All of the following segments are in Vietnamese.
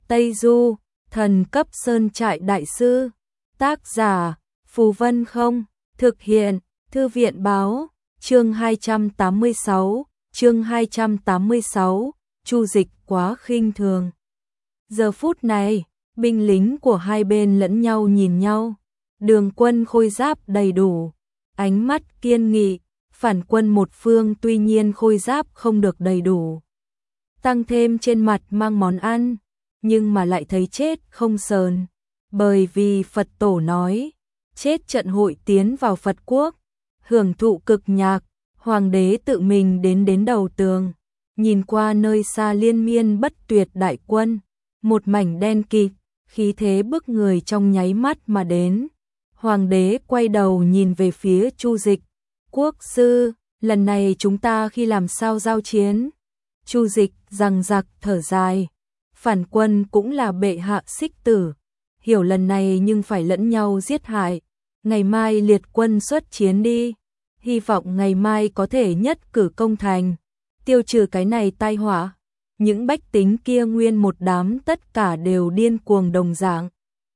Tây Du, thần cấp sơn trại đại sư. Tác giả, Phù Vân Không. Thực hiện, Thư viện Báo. Chương 286, chương 286, Chu Dịch quá khinh thường. Giờ phút này, binh lính của hai bên lẫn nhau nhìn nhau. Đường quân khôi giáp đầy đủ, ánh mắt kiên nghị, phản quân một phương tuy nhiên khôi giáp không được đầy đủ. Tăng thêm trên mặt mang món ăn, nhưng mà lại thấy chết không sờn. Bởi vì Phật tổ nói, chết trận hội tiến vào Phật quốc, hưởng thụ cực nhạc, hoàng đế tự mình đến đầu tường, nhìn qua nơi xa liên miên bất tuyệt đại quân, một mảnh đen kịt, khí thế bức người trong nháy mắt mà đến. Hoàng đế quay đầu nhìn về phía Chu Dịch, quốc sư, lần này chúng ta khi làm sao giao chiến? Chu Dịch rằng giặc thở dài, phản quân cũng là bệ hạ xích tử, hiểu lần này nhưng phải lẫn nhau giết hại, ngày mai liệt quân xuất chiến đi, hy vọng ngày mai có thể nhất cử công thành, tiêu trừ cái này tai họa. Những bách tính kia nguyên một đám tất cả đều điên cuồng đồng dạng.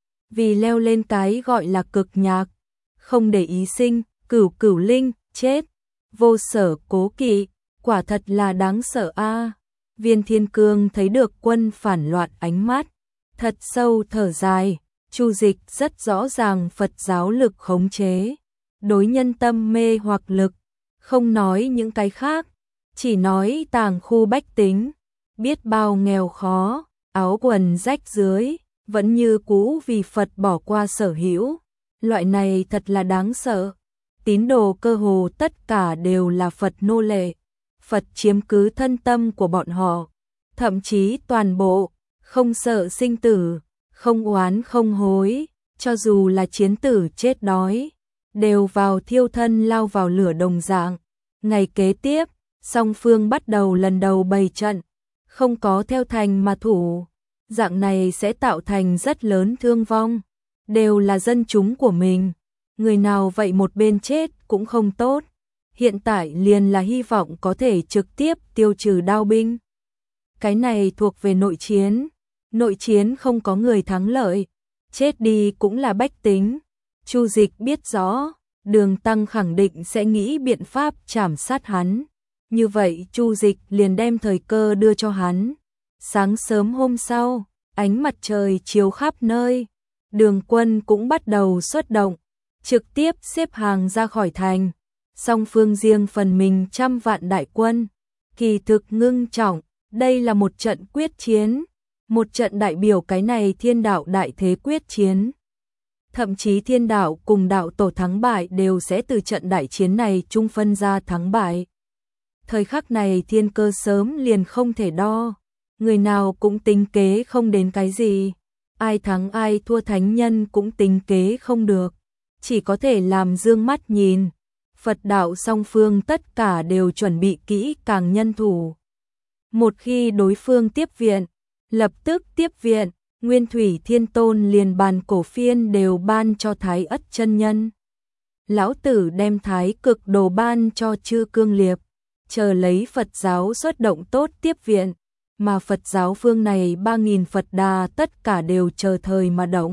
Vì leo lên cái gọi là cực nhạc, không để ý sinh, cửu linh, chết, vô sở cố kỵ, quả thật là đáng sợ a. Viên Thiên Cương thấy được quân phản loạn ánh mắt, thật sâu thở dài, Chu Dịch rất rõ ràng Phật giáo lực khống chế, đối nhân tâm mê hoặc lực, không nói những cái khác, chỉ nói tàng khu bách tính, biết bao nghèo khó, áo quần rách dưới, vẫn như cũ vì Phật bỏ qua sở hữu, loại này thật là đáng sợ. Tín đồ cơ hồ tất cả đều là Phật nô lệ, Phật chiếm cứ thân tâm của bọn họ, thậm chí toàn bộ, không sợ sinh tử, không oán không hối, cho dù là chiến tử chết đói, đều vào thiêu thân lao vào lửa đồng dạng. Ngày kế tiếp, song phương bắt đầu lần đầu bày trận, không có theo thành mà thủ, dạng này sẽ tạo thành rất lớn thương vong, đều là dân chúng của mình, người nào vậy một bên chết cũng không tốt. Hiện tại liền là hy vọng có thể trực tiếp tiêu trừ đao binh. Cái này thuộc về nội chiến không có người thắng lợi, chết đi cũng là bách tính. Chu Dịch biết rõ, Đường Tăng khẳng định sẽ nghĩ biện pháp trảm sát hắn. Như vậy Chu Dịch liền đem thời cơ đưa cho hắn. Sáng sớm hôm sau, ánh mặt trời chiếu khắp nơi, đường quân cũng bắt đầu xuất động, trực tiếp xếp hàng ra khỏi thành. Song phương riêng phần mình 100 vạn đại quân, kỳ thực ngưng trọng, đây là một trận quyết chiến, một trận đại biểu cái này thiên đạo đại thế quyết chiến. Thậm chí thiên đạo cùng đạo tổ thắng bại đều sẽ từ trận đại chiến này chung phân ra thắng bại. Thời khắc này thiên cơ sớm liền không thể đo, người nào cũng tính kế không đến cái gì, ai thắng ai thua thánh nhân cũng tính kế không được, chỉ có thể làm dương mắt nhìn. Phật đạo song phương tất cả đều chuẩn bị kỹ càng nhân thủ. Một khi đối phương tiếp viện, lập tức tiếp viện, Nguyên Thủy Thiên Tôn liền bàn cổ phiên đều ban cho Thái Ất chân nhân. Lão tử đem Thái Cực Đồ ban cho Chư Cương Liệp, chờ lấy Phật giáo xuất động tốt tiếp viện, mà Phật giáo phương này 3000 Phật Đà tất cả đều chờ thời mà động.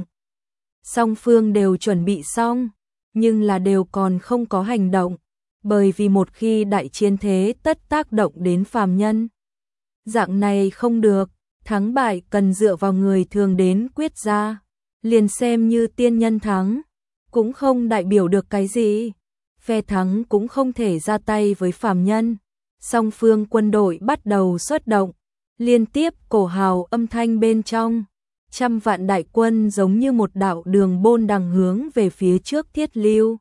Song phương đều chuẩn bị xong, nhưng là đều còn không có hành động, bởi vì một khi đại chiến thế tất tác động đến phàm nhân. Dạng này không được, thắng bại cần dựa vào người thường đến quyết ra, liền xem như tiên nhân thắng, cũng không đại biểu được cái gì, phe thắng cũng không thể ra tay với phàm nhân. Song phương quân đội bắt đầu xuất động, liên tiếp cổ hào âm thanh bên trong. 100 vạn đại quân giống như một đạo đường bôn đằng hướng về phía trước thiết lưu.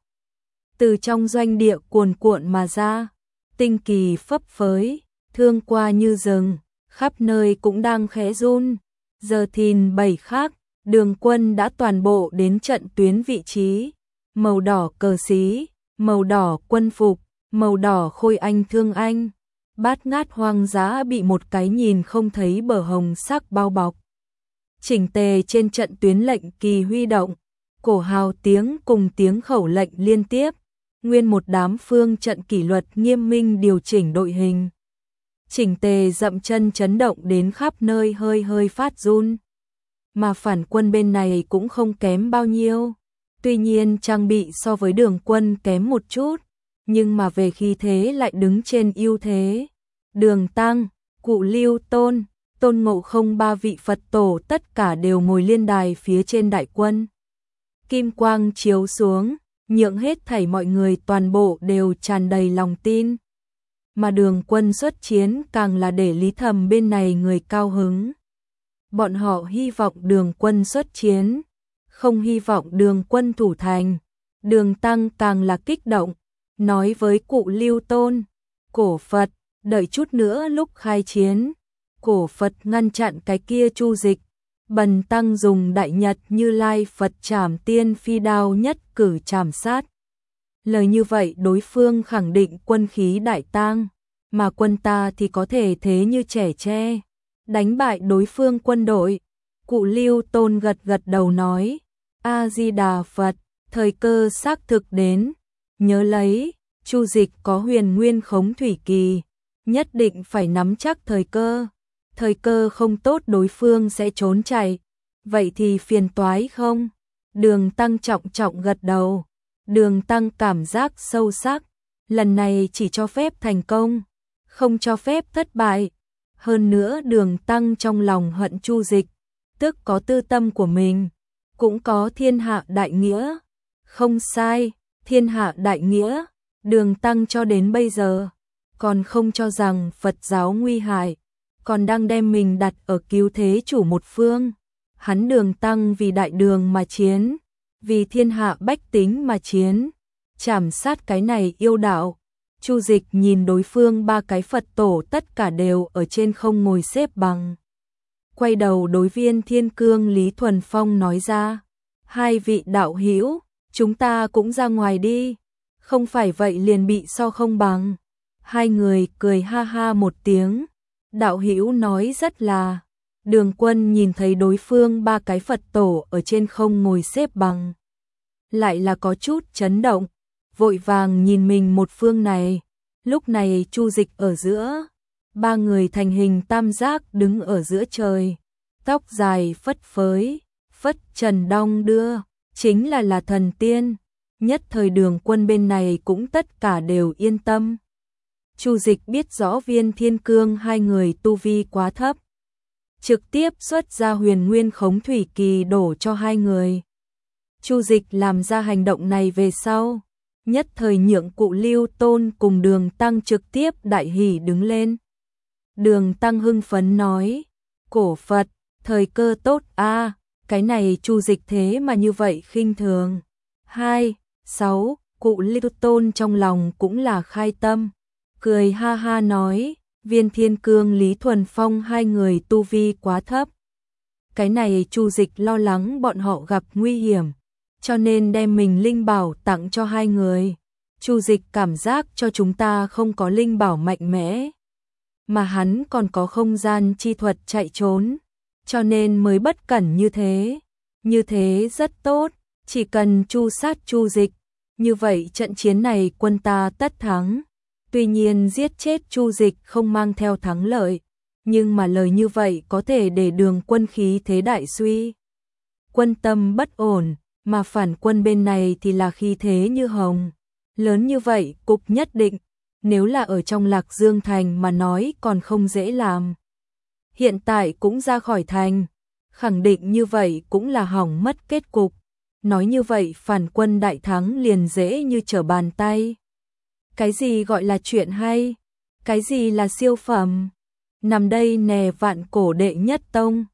Từ trong doanh địa cuồn cuộn mà ra, tinh kỳ phấp phới, thương qua như rừng, khắp nơi cũng đang khẽ run. Giờ thìn 7 khác, đường quân đã toàn bộ đến trận tuyến vị trí, màu đỏ cờ xí, màu đỏ quân phục, màu đỏ khôi anh thương anh. Bát ngát hoang dã bị một cái nhìn không thấy bờ hồng sắc bao bọc. Chỉnh tề trên trận tuyến lệnh kỳ huy động, cổ hào tiếng cùng tiếng khẩu lệnh liên tiếp, nguyên một đám phương trận kỷ luật nghiêm minh điều chỉnh đội hình. Chỉnh tề dậm chân chấn động đến khắp nơi hơi hơi phát run, mà phản quân bên này cũng không kém bao nhiêu. Tuy nhiên trang bị so với Đường quân kém một chút, nhưng mà về khí thế lại đứng trên ưu thế. Đường Tăng, Cụ Lưu Tôn, Tôn Ngộ Không, ba vị Phật tổ tất cả đều ngồi liên đài phía trên đại quân. Kim quang chiếu xuống, nhượng hết thảy mọi người toàn bộ đều tràn đầy lòng tin. Mà Đường quân xuất chiến càng là để Lý Thầm bên này người cao hứng. Bọn họ hy vọng Đường quân xuất chiến, không hy vọng Đường quân thủ thành. Đường Tăng càng là kích động, nói với Cụ Lưu Tôn, Cổ Phật, đợi chút nữa lúc khai chiến, Cổ Phật ngăn chặn cái kia Chu Dịch. Bần Tăng dùng Đại Nhật Như Lai Phật Trảm Tiên Phi Đao nhất cử trảm sát. Lời như vậy đối phương khẳng định quân khí đại tang, mà quân ta thì có thể thế như trẻ tre, đánh bại đối phương quân đội. Cụ Lưu Tôn gật gật đầu nói, A-di-đà Phật, thời cơ xác thực đến, nhớ lấy, Chu Dịch có huyền nguyên khống thủy kỳ, nhất định phải nắm chắc thời cơ không tốt đối phương sẽ trốn chạy, vậy thì phiền toái không? Đường Tăng trọng trọng gật đầu, Đường Tăng cảm giác sâu sắc, lần này chỉ cho phép thành công, không cho phép thất bại. Hơn nữa Đường Tăng trong lòng hận Chu Dịch, tức có tư tâm của mình, cũng có thiên hạ đại nghĩa. Không sai, thiên hạ đại nghĩa, Đường Tăng cho đến bây giờ còn không cho rằng Phật giáo nguy hại, còn đang đem mình đặt ở cứu thế chủ một phương. Hắn Đường Tăng vì đại đường mà chiến, vì thiên hạ bách tính mà chiến, trảm sát cái này yêu đạo. Chu Dịch nhìn đối phương ba cái Phật tổ tất cả đều ở trên không ngồi xếp bằng. Quay đầu đối Viên Thiên Cương Lý Thuần Phong nói ra, hai vị đạo hữu, chúng ta cũng ra ngoài đi, không phải vậy liền bị so không bằng. Hai người cười ha ha một tiếng, đạo hữu nói rất là. Đường quân nhìn thấy đối phương ba cái Phật tổ ở trên không ngồi xếp bằng, lại là có chút chấn động, vội vàng nhìn mình một phương này. Lúc này Chu Dịch ở giữa, ba người thành hình tam giác đứng ở giữa trời, tóc dài phất phới, phất trần đong đưa, chính là thần tiên. Nhất thời Đường quân bên này cũng tất cả đều yên tâm. Chu Dịch biết rõ Viên Thiên Cương hai người tu vi quá thấp, trực tiếp xuất ra huyền nguyên khống thủy kỳ đổ cho hai người. Chu Dịch làm ra hành động này về sau, nhất thời nhượng Cụ Lưu Tôn cùng Đường Tăng trực tiếp đại hỉ đứng lên. Đường Tăng hưng phấn nói, Cổ Phật, thời cơ tốt a, cái này Chu Dịch thế mà như vậy khinh thường. 6. Cụ Lưu Tôn trong lòng cũng là khai tâm, cười ha ha nói, Viên Thiên Cương Lý Thuần Phong hai người tu vi quá thấp. Cái này Chu Dịch lo lắng bọn họ gặp nguy hiểm, cho nên đem mình linh bảo tặng cho hai người. Chu Dịch cảm giác cho chúng ta không có linh bảo mạnh mẽ, mà hắn còn có không gian chi thuật chạy trốn, cho nên mới bất cẩn như thế. Như thế rất tốt, chỉ cần chu sát Chu Dịch, như vậy trận chiến này quân ta tất thắng. Tuy nhiên giết chết Chu Dịch không mang theo thắng lợi, nhưng mà lời như vậy có thể để Đường quân khí thế đại suy, quân tâm bất ổn, mà phản quân bên này thì là khí thế như hồng. Lớn như vậy cục nhất định, nếu là ở trong Lạc Dương thành mà nói còn không dễ làm. Hiện tại cũng ra khỏi thành, khẳng định như vậy cũng là hỏng mất kết cục. Nói như vậy phản quân đại thắng liền dễ như trở bàn tay. Cái gì gọi là chuyện hay? Cái gì là siêu phẩm? Nằm đây nè vạn cổ đệ nhất tông.